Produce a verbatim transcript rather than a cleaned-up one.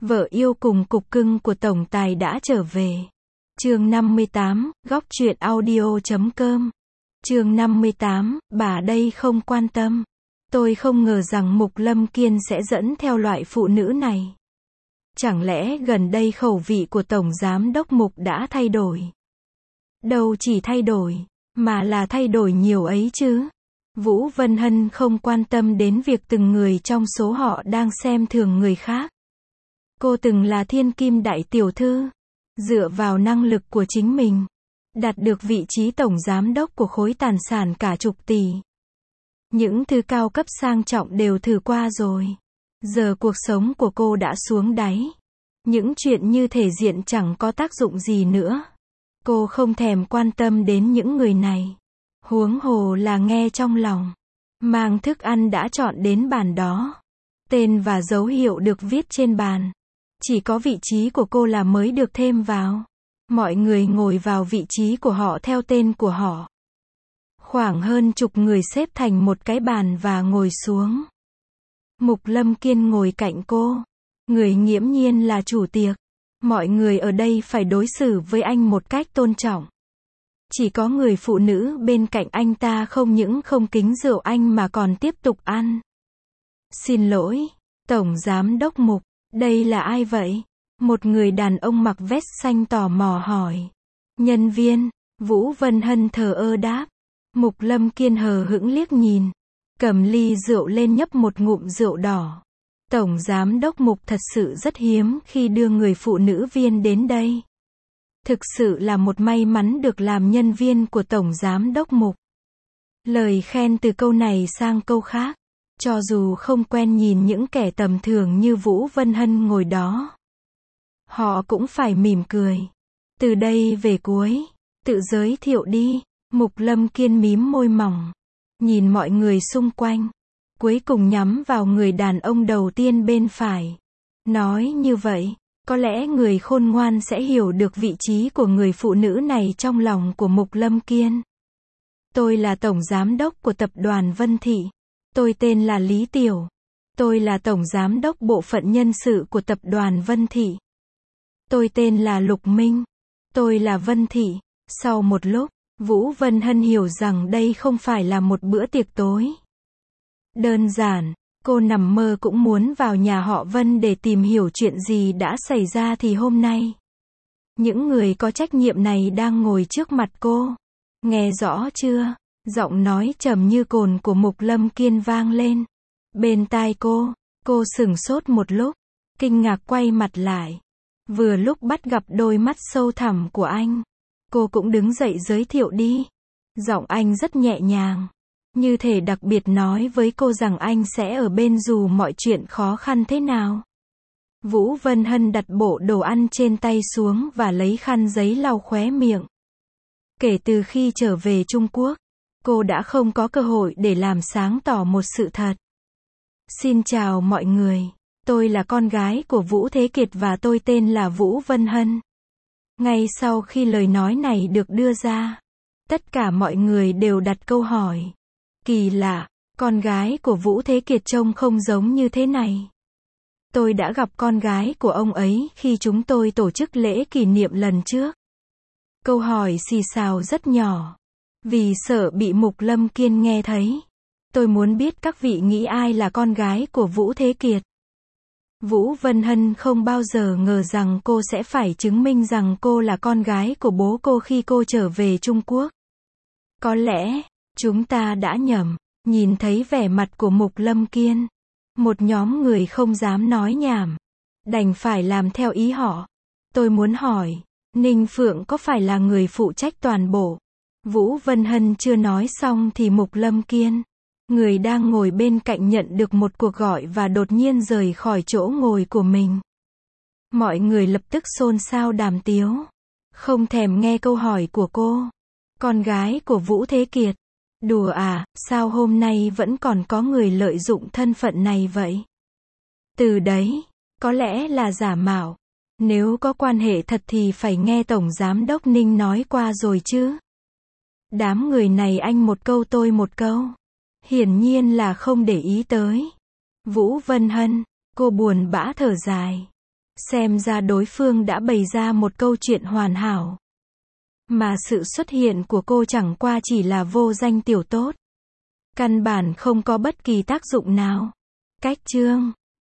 Vợ yêu cùng cục cưng của tổng tài đã trở về. Chương năm mươi tám, góc truyện audio chấm com. Chương năm mươi tám, bà đây không quan tâm. Tôi không ngờ rằng Mục Lâm Kiên sẽ dẫn theo loại phụ nữ này. Chẳng lẽ gần đây khẩu vị của Tổng Giám đốc Mục đã thay đổi? Đâu chỉ thay đổi, mà là thay đổi nhiều ấy chứ. Vũ Vân Hân không quan tâm đến việc từng người trong số họ đang xem thường người khác. Cô từng là thiên kim đại tiểu thư, dựa vào năng lực của chính mình, đạt được vị trí tổng giám đốc của khối tài sản cả chục tỷ. Những thứ cao cấp sang trọng đều thử qua rồi. Giờ cuộc sống của cô đã xuống đáy. Những chuyện như thể diện chẳng có tác dụng gì nữa. Cô không thèm quan tâm đến những người này. Huống hồ là nghe trong lòng. Mang thức ăn đã chọn đến bàn đó. Tên và dấu hiệu được viết trên bàn. Chỉ có vị trí của cô là mới được thêm vào. Mọi người ngồi vào vị trí của họ theo tên của họ. Khoảng hơn chục người xếp thành một cái bàn và ngồi xuống. Mục Lâm Kiên ngồi cạnh cô. Người nghiễm nhiên là chủ tiệc. Mọi người ở đây phải đối xử với anh một cách tôn trọng. Chỉ có người phụ nữ bên cạnh anh ta không những không kính rượu anh mà còn tiếp tục ăn. Xin lỗi, Tổng Giám đốc Mục, đây là ai vậy? Một người đàn ông mặc vest xanh tò mò hỏi. Nhân viên, Vũ Vân Hân thờ ơ đáp. Mục Lâm Kiên hờ hững liếc nhìn. Cầm ly rượu lên nhấp một ngụm rượu đỏ. Tổng Giám đốc Mục thật sự rất hiếm khi đưa người phụ nữ viên đến đây. Thực sự là một may mắn được làm nhân viên của Tổng Giám đốc Mục. Lời khen từ câu này sang câu khác. Cho dù không quen nhìn những kẻ tầm thường như Vũ Vân Hân ngồi đó, họ cũng phải mỉm cười. Từ đây về cuối, tự giới thiệu đi. Mục Lâm Kiên mím môi mỏng, nhìn mọi người xung quanh, cuối cùng nhắm vào người đàn ông đầu tiên bên phải. Nói như vậy, có lẽ người khôn ngoan sẽ hiểu được vị trí của người phụ nữ này trong lòng của Mục Lâm Kiên. Tôi là Tổng Giám đốc của Tập đoàn Vân Thị. Tôi tên là Lý Tiểu. Tôi là Tổng Giám đốc Bộ phận Nhân sự của Tập đoàn Vân Thị. Tôi tên là Lục Minh. Tôi là Vân Thị. Sau một lúc, Vũ Vân Hân hiểu rằng đây không phải là một bữa tiệc tối. Đơn giản, cô nằm mơ cũng muốn vào nhà họ Vân để tìm hiểu chuyện gì đã xảy ra thì hôm nay. Những người có trách nhiệm này đang ngồi trước mặt cô. Nghe rõ chưa? Giọng nói trầm như cồn của Mục Lâm Kiên vang lên. Bên tai cô, cô sửng sốt một lúc, kinh ngạc quay mặt lại. Vừa lúc bắt gặp đôi mắt sâu thẳm của anh, cô cũng đứng dậy giới thiệu đi. Giọng anh rất nhẹ nhàng, như thể đặc biệt nói với cô rằng anh sẽ ở bên dù mọi chuyện khó khăn thế nào. Vũ Vân Hân đặt bộ đồ ăn trên tay xuống và lấy khăn giấy lau khóe miệng. Kể từ khi trở về Trung Quốc, cô đã không có cơ hội để làm sáng tỏ một sự thật. Xin chào mọi người, tôi là con gái của Vũ Thế Kiệt và tôi tên là Vũ Vân Hân. Ngay sau khi lời nói này được đưa ra, tất cả mọi người đều đặt câu hỏi. Kỳ lạ, con gái của Vũ Thế Kiệt trông không giống như thế này. Tôi đã gặp con gái của ông ấy khi chúng tôi tổ chức lễ kỷ niệm lần trước. Câu hỏi xì xào rất nhỏ. Vì sợ bị Mục Lâm Kiên nghe thấy. Tôi muốn biết các vị nghĩ ai là con gái của Vũ Thế Kiệt. Vũ Vân Hân không bao giờ ngờ rằng cô sẽ phải chứng minh rằng cô là con gái của bố cô khi cô trở về Trung Quốc. Có lẽ, chúng ta đã nhầm. Nhìn thấy vẻ mặt của Mục Lâm Kiên, một nhóm người không dám nói nhảm, đành phải làm theo ý họ. Tôi muốn hỏi, Ninh Phượng có phải là người phụ trách toàn bộ? Vũ Vân Hân chưa nói xong thì Mục Lâm Kiên, người đang ngồi bên cạnh, nhận được một cuộc gọi và đột nhiên rời khỏi chỗ ngồi của mình. Mọi người lập tức xôn xao đàm tiếu, không thèm nghe câu hỏi của cô. Con gái của Vũ Thế Kiệt? Đùa à, sao hôm nay vẫn còn có người lợi dụng thân phận này vậy? Từ đấy, có lẽ là giả mạo. Nếu có quan hệ thật thì phải nghe Tổng Giám đốc Ninh nói qua rồi chứ. Đám người này anh một câu tôi một câu. Hiển nhiên là không để ý tới. Vũ Vân Hân, cô buồn bã thở dài. Xem ra đối phương đã bày ra một câu chuyện hoàn hảo. Mà sự xuất hiện của cô chẳng qua chỉ là vô danh tiểu tốt. Căn bản không có bất kỳ tác dụng nào. Cách chương